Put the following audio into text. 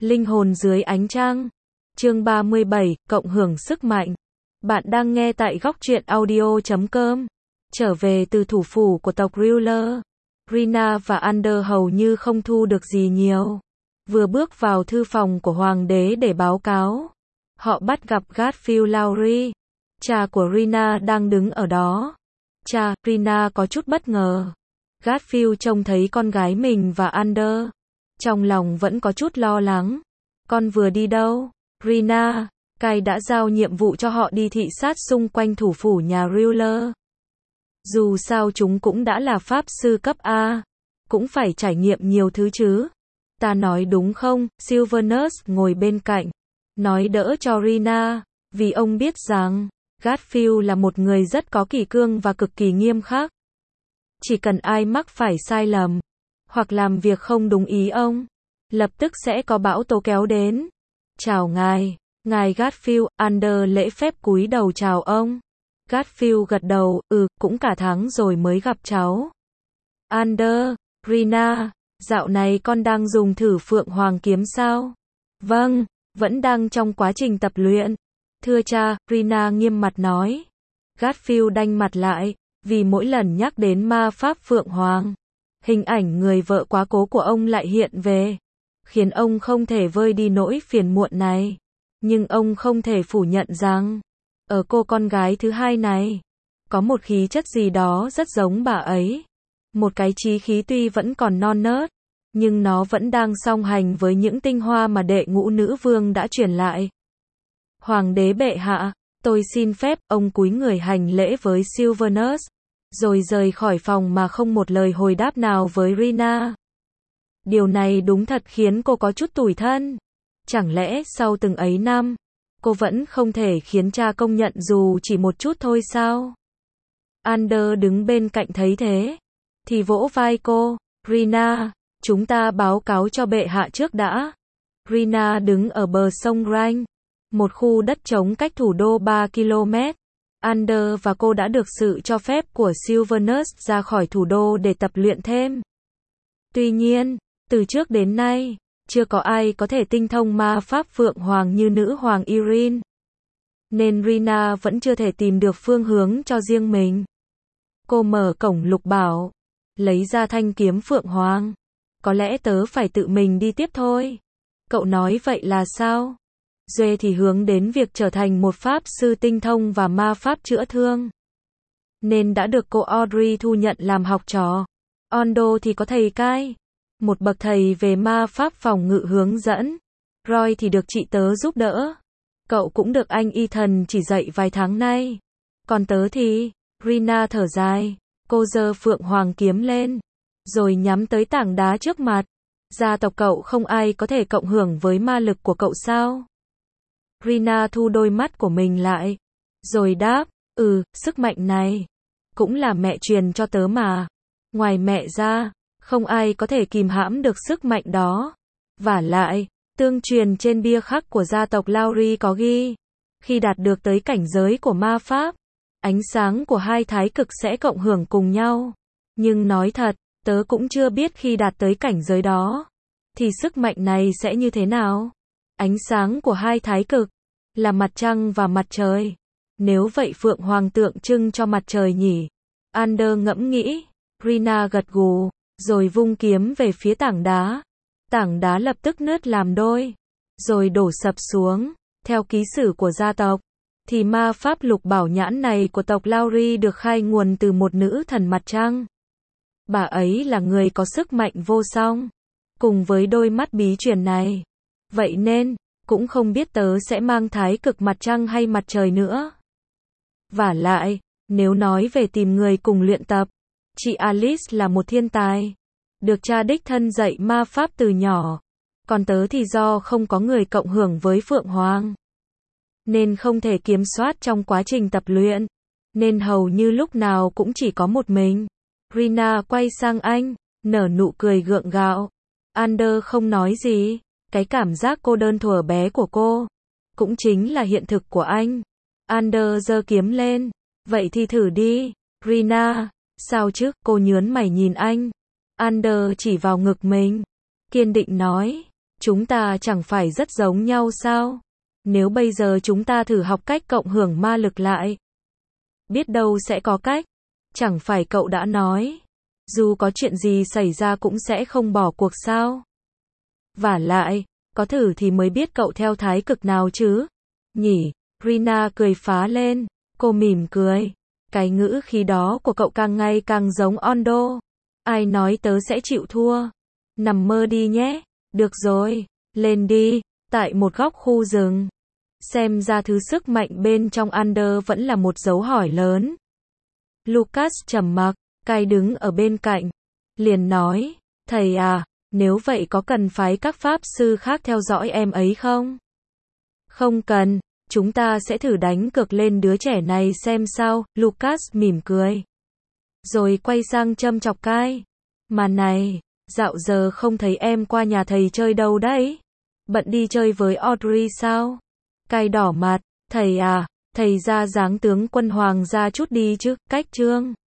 Linh hồn dưới ánh trăng. Chương 37, cộng hưởng sức mạnh. Bạn đang nghe tại góc truyện audio.com. Trở về từ thủ phủ của tộc Ruler, Rina và Ander hầu như không thu được gì nhiều. Vừa bước vào thư phòng của hoàng đế để báo cáo, họ bắt gặp Garfield Lowry, cha của Rina đang đứng ở đó. Cha, Rina có chút bất ngờ. Garfield trông thấy con gái mình và Ander, trong lòng vẫn có chút lo lắng. Con vừa đi đâu? Rina, Kai đã giao nhiệm vụ cho họ đi thị sát xung quanh thủ phủ nhà Ruler. Dù sao chúng cũng đã là pháp sư cấp A, cũng phải trải nghiệm nhiều thứ chứ. Ta nói đúng không? Silvernus ngồi bên cạnh, nói đỡ cho Rina, vì ông biết rằng Garfield là một người rất có kỷ cương và cực kỳ nghiêm khắc. Chỉ cần ai mắc phải sai lầm, hoặc làm việc không đúng ý ông, lập tức sẽ có bão tố kéo đến. Chào ngài, ngài Garfield. Ander lễ phép cúi đầu chào ông. Garfield gật đầu, cũng cả tháng rồi mới gặp cháu. Ander, Rina, dạo này con đang dùng thử Phượng Hoàng kiếm sao? Vâng, vẫn đang trong quá trình tập luyện. Thưa cha, Rina nghiêm mặt nói. Garfield đanh mặt lại, vì mỗi lần nhắc đến ma pháp Phượng Hoàng, hình ảnh người vợ quá cố của ông lại hiện về, khiến ông không thể vơi đi nỗi phiền muộn này. Nhưng ông không thể phủ nhận rằng, ở cô con gái thứ hai này, có một khí chất gì đó rất giống bà ấy. Một cái chí khí tuy vẫn còn non nớt, nhưng nó vẫn đang song hành với những tinh hoa mà đệ ngũ nữ vương đã truyền lại. Hoàng đế bệ hạ, tôi xin phép. Ông cúi người hành lễ với Silvernus, rồi rời khỏi phòng mà không một lời hồi đáp nào với Rina. Điều này đúng thật khiến cô có chút tủi thân. Chẳng lẽ sau từng ấy năm, cô vẫn không thể khiến cha công nhận dù chỉ một chút thôi sao? Ander đứng bên cạnh thấy thế, thì vỗ vai cô. Rina, chúng ta báo cáo cho bệ hạ trước đã. Rina đứng ở bờ sông Rhine, một khu đất trống cách thủ đô 3 km. Ander và cô đã được sự cho phép của Silvernus ra khỏi thủ đô để tập luyện thêm. Tuy nhiên, từ trước đến nay, chưa có ai có thể tinh thông ma pháp Phượng Hoàng như nữ hoàng Irene. Nên Rina vẫn chưa thể tìm được phương hướng cho riêng mình. Cô mở cổng lục bảo, lấy ra thanh kiếm Phượng Hoàng. Có lẽ tớ phải tự mình đi tiếp thôi. Cậu nói vậy là sao? Duệ thì hướng đến việc trở thành một pháp sư tinh thông và ma pháp chữa thương, nên đã được cô Audrey thu nhận làm học trò. Ondo thì có thầy Kai, một bậc thầy về ma pháp phòng ngự hướng dẫn. Roy thì được chị tớ giúp đỡ. Cậu cũng được anh Ethan chỉ dạy vài tháng nay. Còn tớ thì, Rina thở dài, cô giơ Phượng Hoàng kiếm lên, rồi nhắm tới tảng đá trước mặt. Gia tộc cậu không ai có thể cộng hưởng với ma lực của cậu sao? Rina thu đôi mắt của mình lại, rồi đáp, sức mạnh này cũng là mẹ truyền cho tớ mà. Ngoài mẹ ra, không ai có thể kìm hãm được sức mạnh đó. Vả lại, tương truyền trên bia khắc của gia tộc Lowry có ghi, khi đạt được tới cảnh giới của ma pháp, ánh sáng của hai thái cực sẽ cộng hưởng cùng nhau. Nhưng nói thật, tớ cũng chưa biết khi đạt tới cảnh giới đó, thì sức mạnh này sẽ như thế nào. Ánh sáng của hai thái cực là mặt trăng và mặt trời. Nếu vậy Phượng Hoàng tượng trưng cho mặt trời nhỉ? Ander ngẫm nghĩ. Rina gật gù, rồi vung kiếm về phía tảng đá. Tảng đá lập tức nứt làm đôi, rồi đổ sập xuống. Theo ký sử của gia tộc, thì ma pháp lục bảo nhãn này của tộc Lowry được khai nguồn từ một nữ thần mặt trăng. Bà ấy là người có sức mạnh vô song, cùng với đôi mắt bí truyền này. Vậy nên, cũng không biết tớ sẽ mang thái cực mặt trăng hay mặt trời nữa. Vả lại, nếu nói về tìm người cùng luyện tập, chị Alice là một thiên tài, được cha đích thân dạy ma pháp từ nhỏ. Còn tớ thì do không có người cộng hưởng với Phượng Hoàng, nên không thể kiểm soát trong quá trình tập luyện, nên hầu như lúc nào cũng chỉ có một mình. Rina quay sang anh, nở nụ cười gượng gạo. Ander không nói gì. Cái cảm giác cô đơn thuở bé của cô, cũng chính là hiện thực của anh. Ander giơ kiếm lên. Vậy thì thử đi, Rina. Sao chứ? Cô nhớn mày nhìn anh. Ander chỉ vào ngực mình, kiên định nói. Chúng ta chẳng phải rất giống nhau sao? Nếu bây giờ chúng ta thử học cách cộng hưởng ma lực lại. Biết đâu sẽ có cách. Chẳng phải cậu đã nói. Dù có chuyện gì xảy ra cũng sẽ không bỏ cuộc sao? Vả lại, có thử thì mới biết cậu theo thái cực nào chứ? Nhỉ? Rina cười phá lên. Cô mỉm cười. Cái ngữ khí đó của cậu càng ngày càng giống Ondo. Ai nói tớ sẽ chịu thua? Nằm mơ đi nhé. Được rồi, lên đi. Tại một góc khu rừng. Xem ra thứ sức mạnh bên trong Under vẫn là một dấu hỏi lớn. Lucas trầm mặc, Kai đứng ở bên cạnh. Liền nói, thầy à, nếu vậy có cần phái các pháp sư khác theo dõi em ấy không? Không cần, chúng ta sẽ thử đánh cược lên đứa trẻ này xem sao, Lucas mỉm cười. Rồi quay sang châm chọc Kai. Mà này, dạo giờ không thấy em qua nhà thầy chơi đâu đấy? Bận đi chơi với Audrey sao? Kai đỏ mặt, thầy à, thầy ra dáng tướng quân hoàng gia chút đi chứ, cách trương.